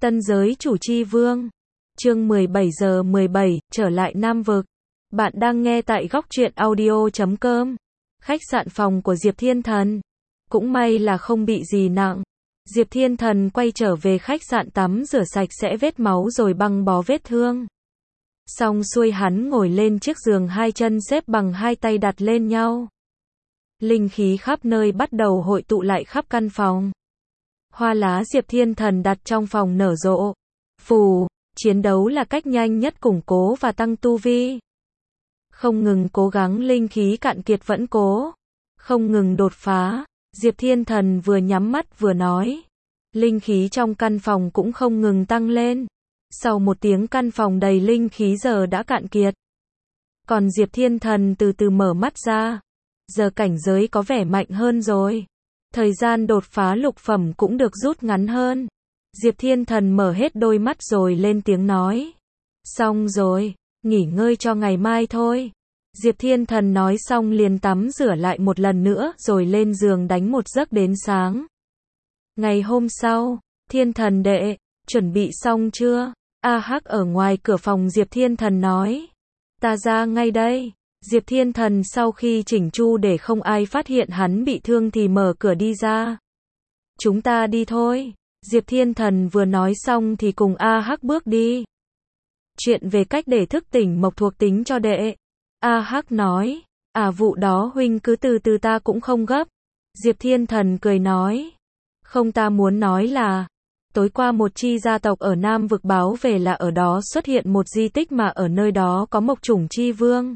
Tân giới chủ chi vương. Chương 17 giờ 17, trở lại Nam Vực. Bạn đang nghe tại góc truyện audio.com. Khách sạn phòng của Diệp Thiên Thần. Cũng may là không bị gì nặng. Diệp Thiên Thần quay trở về khách sạn tắm rửa sạch sẽ vết máu rồi băng bó vết thương. Xong xuôi hắn ngồi lên chiếc giường, hai chân xếp bằng, hai tay đặt lên nhau. Linh khí khắp nơi bắt đầu hội tụ lại khắp căn phòng. Hoa lá Diệp Thiên Thần đặt trong phòng nở rộ. Phù, chiến đấu là cách nhanh nhất củng cố và tăng tu vi. Không ngừng cố gắng, linh khí cạn kiệt vẫn cố. Không ngừng đột phá. Diệp Thiên Thần vừa nhắm mắt vừa nói. Linh khí trong căn phòng cũng không ngừng tăng lên. Sau một tiếng căn phòng đầy linh khí giờ đã cạn kiệt. Còn Diệp Thiên Thần từ từ mở mắt ra. Giờ cảnh giới có vẻ mạnh hơn rồi. Thời gian đột phá lục phẩm cũng được rút ngắn hơn. Diệp Thiên Thần mở hết đôi mắt rồi lên tiếng nói. Xong rồi, nghỉ ngơi cho ngày mai thôi. Diệp Thiên Thần nói xong liền tắm rửa lại một lần nữa rồi lên giường đánh một giấc đến sáng. Ngày hôm sau, Thiên Thần đệ, chuẩn bị xong chưa? A Hắc ở ngoài cửa phòng Diệp Thiên Thần nói. Ta ra ngay đây. Diệp Thiên Thần sau khi chỉnh chu để không ai phát hiện hắn bị thương thì mở cửa đi ra. Chúng ta đi thôi. Diệp Thiên Thần vừa nói xong thì cùng A Hắc bước đi. Chuyện về cách để thức tỉnh mộc thuộc tính cho đệ. A Hắc nói. Vụ đó huynh cứ từ từ, ta cũng không gấp. Diệp Thiên Thần cười nói. Không, ta muốn nói là tối qua một chi gia tộc ở Nam Vực báo về là ở đó xuất hiện một di tích mà ở nơi đó có mộc chủng chi vương.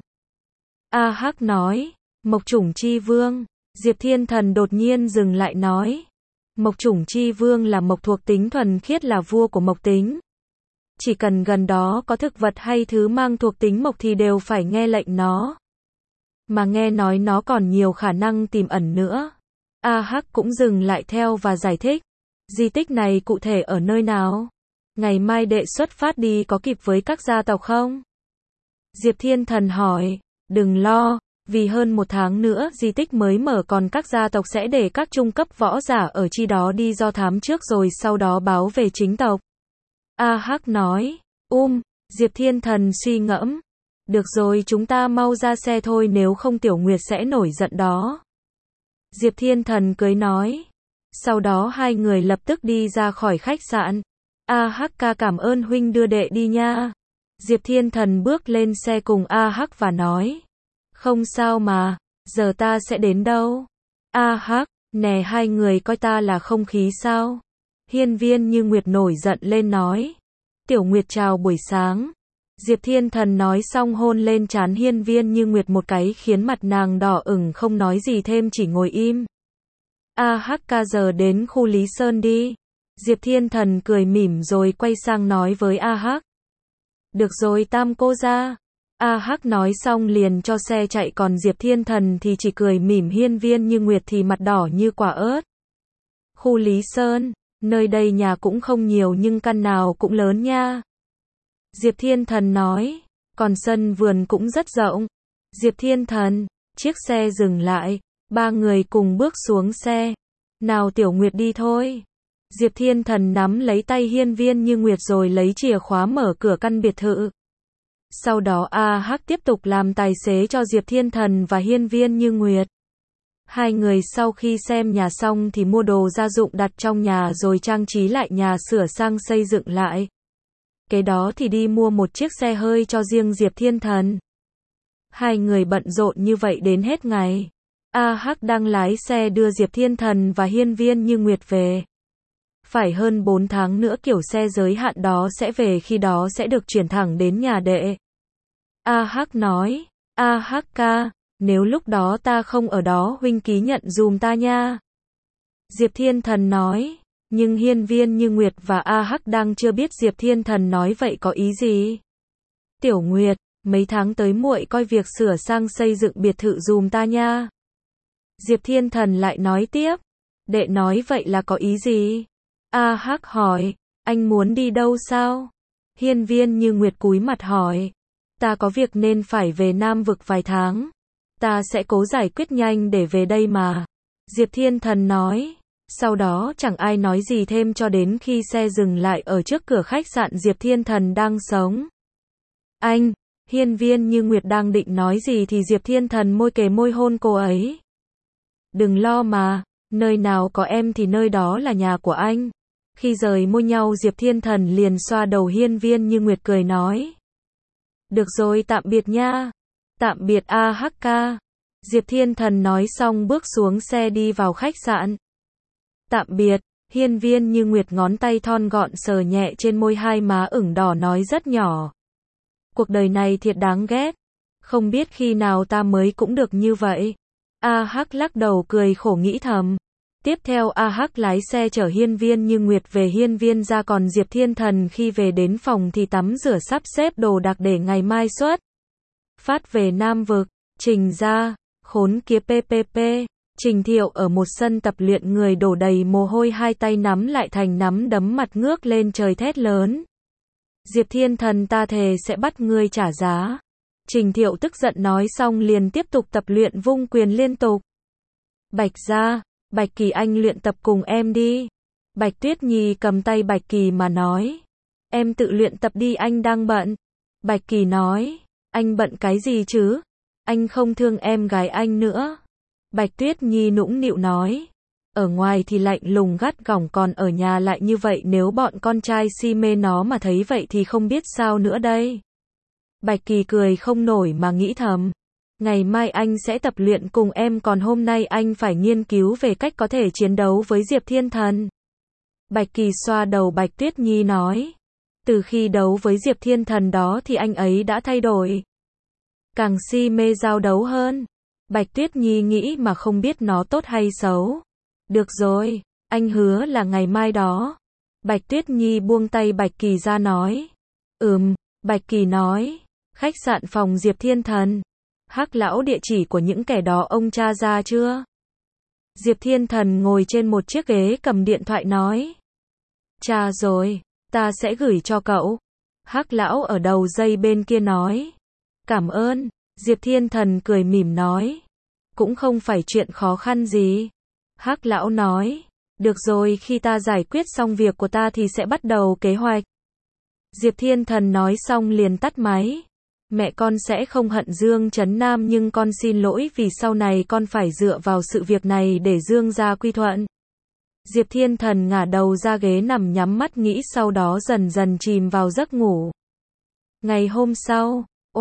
A Hắc nói. Mộc chủng chi vương. Diệp Thiên Thần đột nhiên dừng lại nói. Mộc chủng chi vương là mộc thuộc tính thuần khiết, là vua của mộc tính. Chỉ cần gần đó có thực vật hay thứ mang thuộc tính mộc thì đều phải nghe lệnh nó. Mà nghe nói nó còn nhiều khả năng tiềm ẩn nữa. A Hắc cũng dừng lại theo và giải thích. Di tích này cụ thể ở nơi nào? Ngày mai đệ xuất phát đi có kịp với các gia tộc không? Diệp Thiên Thần hỏi. Đừng lo, vì hơn một tháng nữa di tích mới mở, còn các gia tộc sẽ để các trung cấp võ giả ở chi đó đi do thám trước rồi sau đó báo về chính tộc. A Hắc nói. Diệp Thiên Thần suy ngẫm. Được rồi, chúng ta mau ra xe thôi, nếu không Tiểu Nguyệt sẽ nổi giận đó. Diệp Thiên Thần cười nói. Sau đó hai người lập tức đi ra khỏi khách sạn. A Hắc ca, cảm ơn huynh đưa đệ đi nha. Diệp Thiên Thần bước lên xe cùng A Hắc và nói. Không sao mà, giờ ta sẽ đến đâu? A Hắc, nè, hai người coi ta là không khí sao? Hiên Viên Như Nguyệt nổi giận lên nói. Tiểu Nguyệt chào buổi sáng. Diệp Thiên Thần nói xong hôn lên trán Hiên Viên Như Nguyệt một cái khiến mặt nàng đỏ ửng, không nói gì thêm, chỉ ngồi im. A Hắc ca, giờ đến khu Lý Sơn đi. Diệp Thiên Thần cười mỉm rồi quay sang nói với A Hắc. Được rồi tam cô ra. A Hắc nói xong liền cho xe chạy, còn Diệp Thiên Thần thì chỉ cười mỉm. Hiên Viên Như Nguyệt thì mặt đỏ như quả ớt. Khu Lý Sơn, nơi đây nhà cũng không nhiều nhưng căn nào cũng lớn nha. Diệp Thiên Thần nói, còn sân vườn cũng rất rộng. Diệp Thiên Thần, chiếc xe dừng lại, ba người cùng bước xuống xe. Nào Tiểu Nguyệt đi thôi. Diệp Thiên Thần nắm lấy tay Hiên Viên Như Nguyệt rồi lấy chìa khóa mở cửa căn biệt thự. Sau đó A Hắc tiếp tục làm tài xế cho Diệp Thiên Thần và Hiên Viên Như Nguyệt. Hai người sau khi xem nhà xong thì mua đồ gia dụng đặt trong nhà rồi trang trí lại nhà, sửa sang xây dựng lại. Kế đó thì đi mua một chiếc xe hơi cho riêng Diệp Thiên Thần. Hai người bận rộn như vậy đến hết ngày. A Hắc đang lái xe đưa Diệp Thiên Thần và Hiên Viên Như Nguyệt về. Phải hơn 4 tháng nữa kiểu xe giới hạn đó sẽ về, khi đó sẽ được chuyển thẳng đến nhà đệ. A Hắc nói. A Hắc ca, nếu lúc đó ta không ở đó huynh ký nhận dùm ta nha. Diệp Thiên Thần nói. Nhưng Hiên Viên Như Nguyệt và A Hắc đang chưa biết Diệp Thiên Thần nói vậy có ý gì. Tiểu Nguyệt, mấy tháng tới muội coi việc sửa sang xây dựng biệt thự dùm ta nha. Diệp Thiên Thần lại nói tiếp. Đệ nói vậy là có ý gì? A Hắc hỏi. Anh muốn đi đâu sao? Hiên Viên Như Nguyệt cúi mặt hỏi. Ta có việc nên phải về Nam Vực vài tháng. Ta sẽ cố giải quyết nhanh để về đây mà. Diệp Thiên Thần nói. Sau đó chẳng ai nói gì thêm cho đến khi xe dừng lại ở trước cửa khách sạn Diệp Thiên Thần đang sống. Anh, Hiên Viên Như Nguyệt đang định nói gì thì Diệp Thiên Thần môi kề môi hôn cô ấy. Đừng lo mà, nơi nào có em thì nơi đó là nhà của anh. Khi rời môi nhau Diệp Thiên Thần liền xoa đầu Hiên Viên Như Nguyệt cười nói. Được rồi, tạm biệt nha. Tạm biệt AHK. Diệp Thiên Thần nói xong bước xuống xe đi vào khách sạn. Tạm biệt, Hiên Viên Như Nguyệt ngón tay thon gọn sờ nhẹ trên môi hai má ửng đỏ nói rất nhỏ. Cuộc đời này thiệt đáng ghét. Không biết khi nào ta mới cũng được như vậy. AH lắc đầu cười khổ nghĩ thầm. Tiếp theo AH lái xe chở Hiên Viên Như Nguyệt về hiên viên ra, còn Diệp Thiên Thần khi về đến phòng thì tắm rửa sắp xếp đồ đạc để ngày mai xuất phát về Nam Vực. Trình ra, khốn kiếp PPP. Trình Thiệu ở một sân tập luyện người đổ đầy mồ hôi, hai tay nắm lại thành nắm đấm, mặt ngước lên trời thét lớn. Diệp Thiên Thần, ta thề sẽ bắt ngươi trả giá. Trình Thiệu tức giận nói xong liền tiếp tục tập luyện vung quyền liên tục. Bạch gia, Bạch Kỳ anh luyện tập cùng em đi. Bạch Tuyết Nhi cầm tay Bạch Kỳ mà nói. Em tự luyện tập đi, anh đang bận. Bạch Kỳ nói. Anh bận cái gì chứ? Anh không thương em gái anh nữa. Bạch Tuyết Nhi nũng nịu nói. Ở ngoài thì lạnh lùng gắt gỏng, còn ở nhà lại như vậy, nếu bọn con trai si mê nó mà thấy vậy thì không biết sao nữa đây. Bạch Kỳ cười không nổi mà nghĩ thầm. Ngày mai anh sẽ tập luyện cùng em, còn hôm nay anh phải nghiên cứu về cách có thể chiến đấu với Diệp Thiên Thần. Bạch Kỳ xoa đầu Bạch Tuyết Nhi nói. Từ khi đấu với Diệp Thiên Thần đó thì anh ấy đã thay đổi. Càng si mê giao đấu hơn. Bạch Tuyết Nhi nghĩ mà không biết nó tốt hay xấu. Được rồi, anh hứa là ngày mai đó. Bạch Tuyết Nhi buông tay Bạch Kỳ ra nói. Bạch Kỳ nói. Khách sạn phòng Diệp Thiên Thần. Hắc lão, địa chỉ của những kẻ đó ông tra ra chưa? Diệp Thiên Thần ngồi trên một chiếc ghế cầm điện thoại nói. Tra rồi, ta sẽ gửi cho cậu. Hắc lão ở đầu dây bên kia nói. Cảm ơn. Diệp Thiên Thần cười mỉm nói. Cũng không phải chuyện khó khăn gì. Hắc lão nói. Được rồi, khi ta giải quyết xong việc của ta thì sẽ bắt đầu kế hoạch. Diệp Thiên Thần nói xong liền tắt máy. Mẹ con sẽ không hận Dương Trấn Nam, nhưng con xin lỗi vì sau này con phải dựa vào sự việc này để Dương gia quy thuận. Diệp Thiên Thần ngả đầu ra ghế nằm nhắm mắt nghĩ, sau đó dần dần chìm vào giấc ngủ. Ngày hôm sau,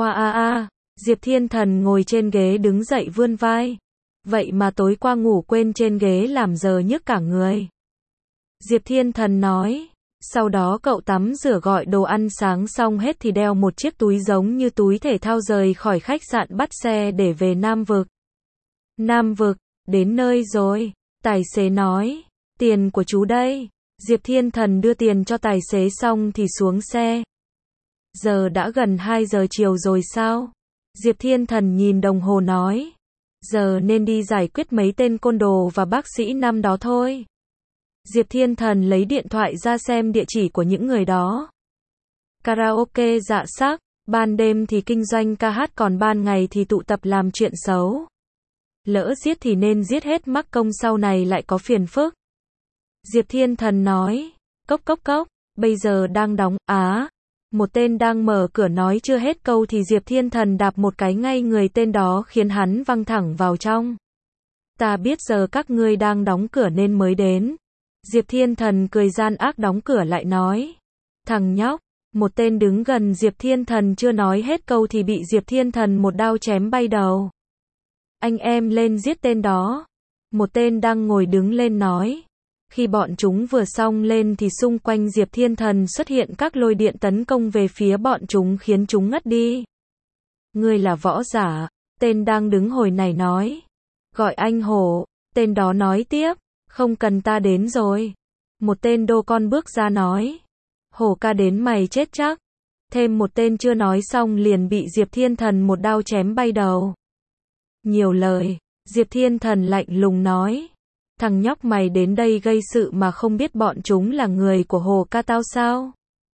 Diệp Thiên Thần ngồi trên ghế đứng dậy vươn vai. Vậy mà tối qua ngủ quên trên ghế làm giờ nhức cả người. Diệp Thiên Thần nói. Sau đó cậu tắm rửa gọi đồ ăn sáng xong hết thì đeo một chiếc túi giống như túi thể thao rời khỏi khách sạn, bắt xe để về Nam Vực. Nam Vực, đến nơi rồi. Tài xế nói. Tiền của chú đây. Diệp Thiên Thần đưa tiền cho tài xế xong thì xuống xe. Giờ đã gần 2 giờ chiều rồi sao? Diệp Thiên Thần nhìn đồng hồ nói. Giờ nên đi giải quyết mấy tên côn đồ và bác sĩ năm đó thôi. Diệp Thiên Thần lấy điện thoại ra xem địa chỉ của những người đó. Karaoke dạ sắc, ban đêm thì kinh doanh ca hát, còn ban ngày thì tụ tập làm chuyện xấu. Lỡ giết thì nên giết hết, mắc công sau này lại có phiền phức. Diệp Thiên Thần nói. Cốc cốc cốc, bây giờ đang đóng, một tên đang mở cửa nói chưa hết câu thì Diệp Thiên Thần đạp một cái ngay người tên đó khiến hắn văng thẳng vào trong. Ta biết giờ các ngươi đang đóng cửa nên mới đến. Diệp Thiên Thần cười gian ác đóng cửa lại nói. Thằng nhóc, một tên đứng gần Diệp Thiên Thần chưa nói hết câu thì bị Diệp Thiên Thần một đao chém bay đầu. Anh em lên giết tên đó. Một tên đang ngồi đứng lên nói. Khi bọn chúng vừa xong lên thì xung quanh Diệp Thiên Thần xuất hiện các lôi điện tấn công về phía bọn chúng khiến chúng ngất đi. Ngươi là võ giả, tên đang đứng hồi này nói. Gọi anh Hổ, tên đó nói tiếp. Không cần, ta đến rồi. Một tên đô con bước ra nói. Hổ ca đến mày chết chắc. Thêm một tên chưa nói xong liền bị Diệp Thiên Thần một đao chém bay đầu. Nhiều lời, Diệp Thiên Thần lạnh lùng nói. Thằng nhóc mày đến đây gây sự mà không biết bọn chúng là người của Hồ ca tao sao?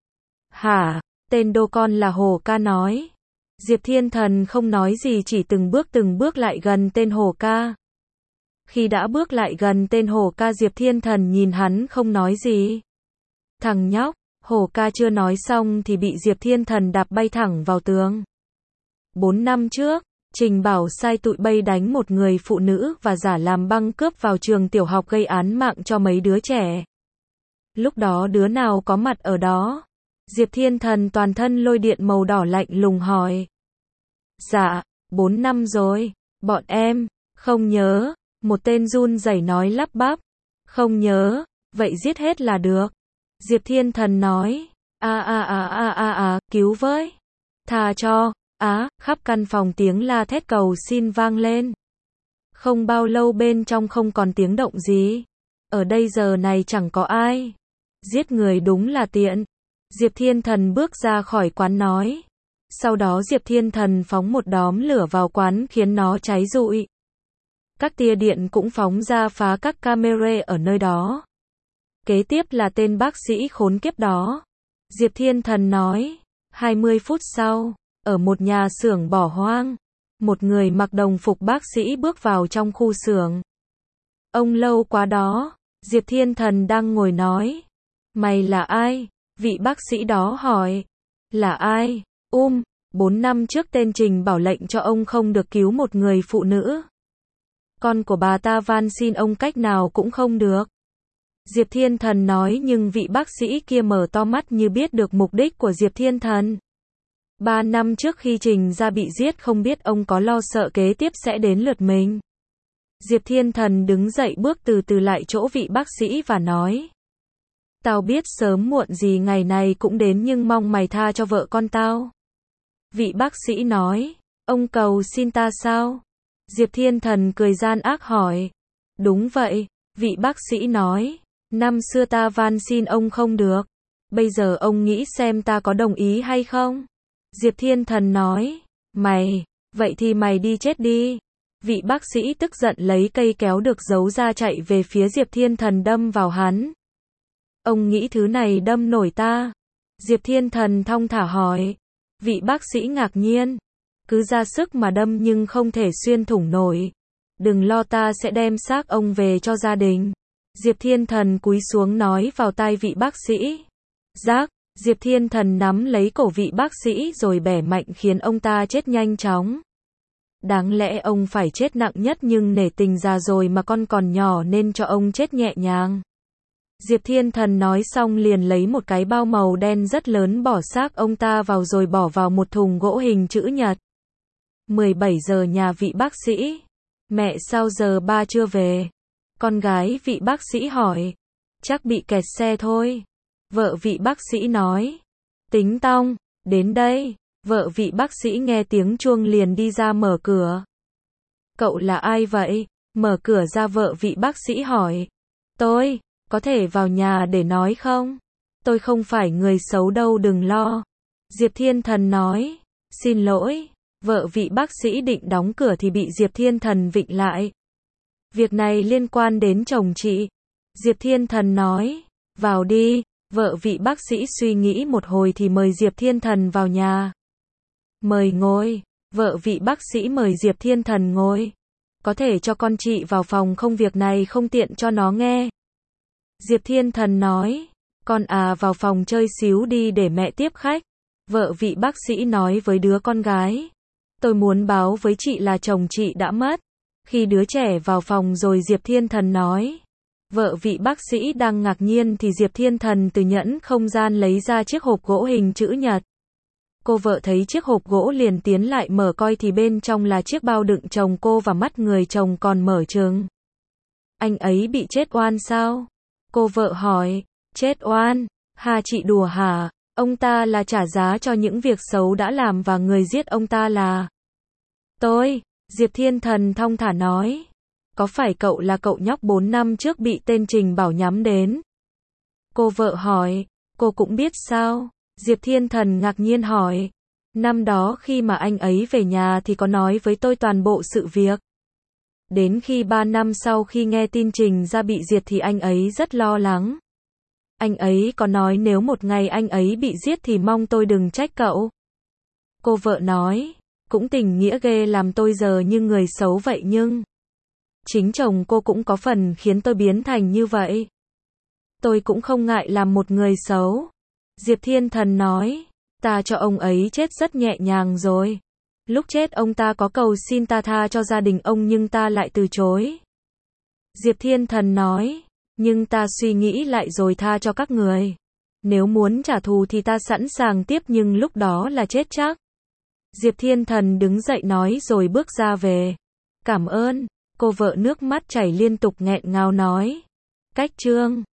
Hả? Tên đô con là Hồ ca nói. Diệp Thiên Thần không nói gì, chỉ từng bước lại gần tên Hồ ca. Khi đã bước lại gần tên Hổ ca, Diệp Thiên Thần nhìn hắn không nói gì. Thằng nhóc, Hổ ca chưa nói xong thì bị Diệp Thiên Thần đạp bay thẳng vào tường. 4 năm trước, Trình Bảo sai tụi bay đánh một người phụ nữ và giả làm băng cướp vào trường tiểu học gây án mạng cho mấy đứa trẻ. Lúc đó đứa nào có mặt ở đó? Diệp Thiên Thần toàn thân lôi điện màu đỏ lạnh lùng hỏi. Dạ, 4 năm rồi, bọn em, không nhớ, một tên run rẩy nói lắp bắp. Không nhớ, vậy giết hết là được. Diệp Thiên Thần nói, cứu với, tha cho, khắp căn phòng tiếng la thét cầu xin vang lên. Không bao lâu bên trong không còn tiếng động gì. Ở đây giờ này chẳng có ai. Giết người đúng là tiện. Diệp Thiên Thần bước ra khỏi quán nói. Sau đó Diệp Thiên Thần phóng một đóm lửa vào quán khiến nó cháy rụi. Các tia điện cũng phóng ra phá các camera ở nơi đó. Kế tiếp là tên bác sĩ khốn kiếp đó. Diệp Thiên Thần nói. 20 phút sau, ở một nhà xưởng bỏ hoang, một người mặc đồng phục bác sĩ bước vào trong khu xưởng. Ông lâu quá đó. Diệp Thiên Thần đang ngồi nói. Mày là ai? Vị bác sĩ đó hỏi. Là ai? 4 năm trước tên Trình Bảo lệnh cho ông không được cứu một người phụ nữ. Con của bà ta van xin ông cách nào cũng không được. Diệp Thiên Thần nói, nhưng vị bác sĩ kia mở to mắt như biết được mục đích của Diệp Thiên Thần. 3 năm trước khi Trình ra bị giết, không biết ông có lo sợ kế tiếp sẽ đến lượt mình. Diệp Thiên Thần đứng dậy bước từ từ lại chỗ vị bác sĩ và nói. Tao biết sớm muộn gì ngày này cũng đến, nhưng mong mày tha cho vợ con tao. Vị bác sĩ nói. Ông cầu xin ta sao? Diệp Thiên Thần cười gian ác hỏi. Đúng vậy, vị bác sĩ nói. Năm xưa ta van xin ông không được. Bây giờ ông nghĩ xem ta có đồng ý hay không? Diệp Thiên Thần nói. Vậy thì mày đi chết đi. Vị bác sĩ tức giận lấy cây kéo được giấu ra chạy về phía Diệp Thiên Thần đâm vào hắn. Ông nghĩ thứ này đâm nổi ta? Diệp Thiên Thần thong thả hỏi. Vị bác sĩ ngạc nhiên. Cứ ra sức mà đâm nhưng không thể xuyên thủng nổi. Đừng lo, ta sẽ đem xác ông về cho gia đình. Diệp Thiên Thần cúi xuống nói vào tai vị bác sĩ. Rác, Diệp Thiên Thần nắm lấy cổ vị bác sĩ rồi bẻ mạnh khiến ông ta chết nhanh chóng. Đáng lẽ ông phải chết nặng nhất, nhưng nể tình già rồi mà con còn nhỏ nên cho ông chết nhẹ nhàng. Diệp Thiên Thần nói xong liền lấy một cái bao màu đen rất lớn bỏ xác ông ta vào rồi bỏ vào một thùng gỗ hình chữ nhật. 17 giờ nhà vị bác sĩ. Mẹ sao giờ ba chưa về? Con gái vị bác sĩ hỏi. Chắc bị kẹt xe thôi. Vợ vị bác sĩ nói. Tính tong, đến đây. Vợ vị bác sĩ nghe tiếng chuông liền đi ra mở cửa. Cậu là ai vậy? Mở cửa ra vợ vị bác sĩ hỏi. Tôi, có thể vào nhà để nói không? Tôi không phải người xấu đâu, đừng lo. Diệp Thiên Thần nói. Xin lỗi. Vợ vị bác sĩ định đóng cửa thì bị Diệp Thiên Thần vịn lại. Việc này liên quan đến chồng chị. Diệp Thiên Thần nói. Vào đi. Vợ vị bác sĩ suy nghĩ một hồi thì mời Diệp Thiên Thần vào nhà. Mời ngồi. Vợ vị bác sĩ mời Diệp Thiên Thần ngồi. Có thể cho con chị vào phòng không, việc này không tiện cho nó nghe. Diệp Thiên Thần nói. Con vào phòng chơi xíu đi để mẹ tiếp khách. Vợ vị bác sĩ nói với đứa con gái. Tôi muốn báo với chị là chồng chị đã mất. Khi đứa trẻ vào phòng rồi Diệp Thiên Thần nói. Vợ vị bác sĩ đang ngạc nhiên thì Diệp Thiên Thần từ nhẫn không gian lấy ra chiếc hộp gỗ hình chữ nhật. Cô vợ thấy chiếc hộp gỗ liền tiến lại mở coi thì bên trong là chiếc bao đựng chồng cô và mắt người chồng còn mở trừng. Anh ấy bị chết oan sao? Cô vợ hỏi. Chết oan? Hà, chị đùa hả? Ông ta là trả giá cho những việc xấu đã làm và người giết ông ta là tôi. Diệp Thiên Thần thong thả nói. Có phải cậu là cậu nhóc 4 năm trước bị tên Trình Bảo nhắm đến? Cô vợ hỏi. Cô cũng biết sao? Diệp Thiên Thần ngạc nhiên hỏi. Năm đó khi mà anh ấy về nhà thì có nói với tôi toàn bộ sự việc. Đến khi 3 năm sau khi nghe tin Trình ra bị diệt thì anh ấy rất lo lắng. Anh ấy có nói nếu một ngày anh ấy bị giết thì mong tôi đừng trách cậu. Cô vợ nói. Cũng tình nghĩa ghê, làm tôi giờ như người xấu vậy nhưng Chính chồng cô cũng có phần khiến tôi biến thành như vậy. Tôi cũng không ngại làm một người xấu. Diệp Thiên Thần nói, ta cho ông ấy chết rất nhẹ nhàng rồi. Lúc chết ông ta có cầu xin ta tha cho gia đình ông nhưng ta lại từ chối. Diệp Thiên Thần nói, nhưng ta suy nghĩ lại rồi tha cho các người. Nếu muốn trả thù thì ta sẵn sàng tiếp nhưng lúc đó là chết chắc. Diệp Thiên Thần đứng dậy nói rồi bước ra về. Cảm ơn, cô vợ nước mắt chảy liên tục nghẹn ngào nói. Cách chương